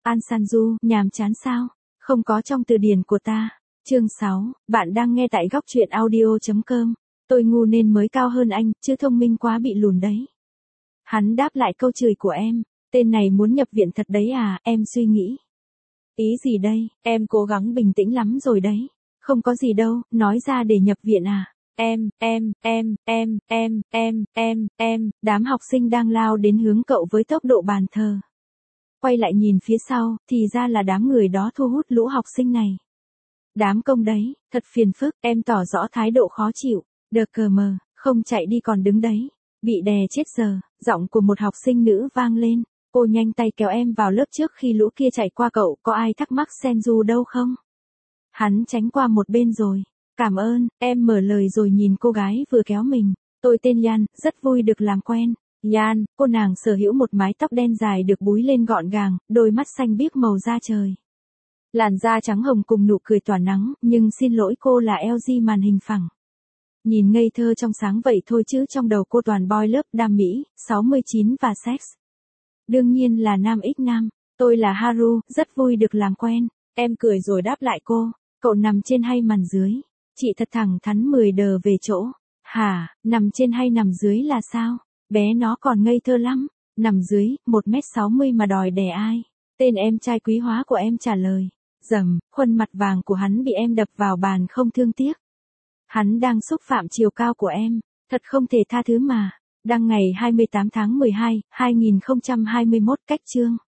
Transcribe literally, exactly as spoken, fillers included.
An Sanju, nhàm chán sao? Không có trong từ điển của ta. Chương sáu, bạn đang nghe tại góc truyện audio chấm com. Tôi ngu nên mới cao hơn anh, chứ thông minh quá bị lùn đấy. Hắn đáp lại câu chửi của em. Tên này muốn nhập viện thật đấy à, em suy nghĩ. Ý gì đây, em cố gắng bình tĩnh lắm rồi đấy. Không có gì đâu, nói ra để nhập viện à. Em, em, em, em, em, em, em, em, đám học sinh đang lao đến hướng cậu với tốc độ bàn thờ. Quay lại nhìn phía sau, thì ra là đám người đó thu hút lũ học sinh này. Đám công đấy, thật phiền phức, em tỏ rõ thái độ khó chịu. Đờ cờ mờ, không chạy đi còn đứng đấy. Bị đè chết giờ, giọng của một học sinh nữ vang lên. Cô nhanh tay kéo em vào lớp trước khi lũ kia chạy qua cậu, có ai thắc mắc Senju đâu không? Hắn tránh qua một bên rồi. Cảm ơn, em mở lời rồi nhìn cô gái vừa kéo mình. Tôi tên Yan, rất vui được làm quen. Yan, cô nàng sở hữu một mái tóc đen dài được búi lên gọn gàng, đôi mắt xanh biếc màu da trời. Làn da trắng hồng cùng nụ cười tỏa nắng, nhưng xin lỗi cô là lờ giê màn hình phẳng. Nhìn ngây thơ trong sáng vậy thôi chứ trong đầu cô toàn boy lớp đam mỹ, sáu mươi chín và sex. Đương nhiên là nam x nam, tôi là Haru, rất vui được làm quen. Em cười rồi đáp lại cô, cậu nằm trên hay nằm dưới? Chị thật thẳng thắn mười đờ về chỗ. Hả, nằm trên hay nằm dưới là sao? Bé nó còn ngây thơ lắm. Nằm dưới, một mét sáu mươi mà đòi đè ai? Tên em trai quý hóa của em trả lời. Dầm, khuôn mặt vàng của hắn bị em đập vào bàn không thương tiếc. Hắn đang xúc phạm chiều cao của em. Thật không thể tha thứ mà. Đăng ngày hai mươi tám tháng mười hai, hai nghìn không trăm hai mươi mốt, cách chương.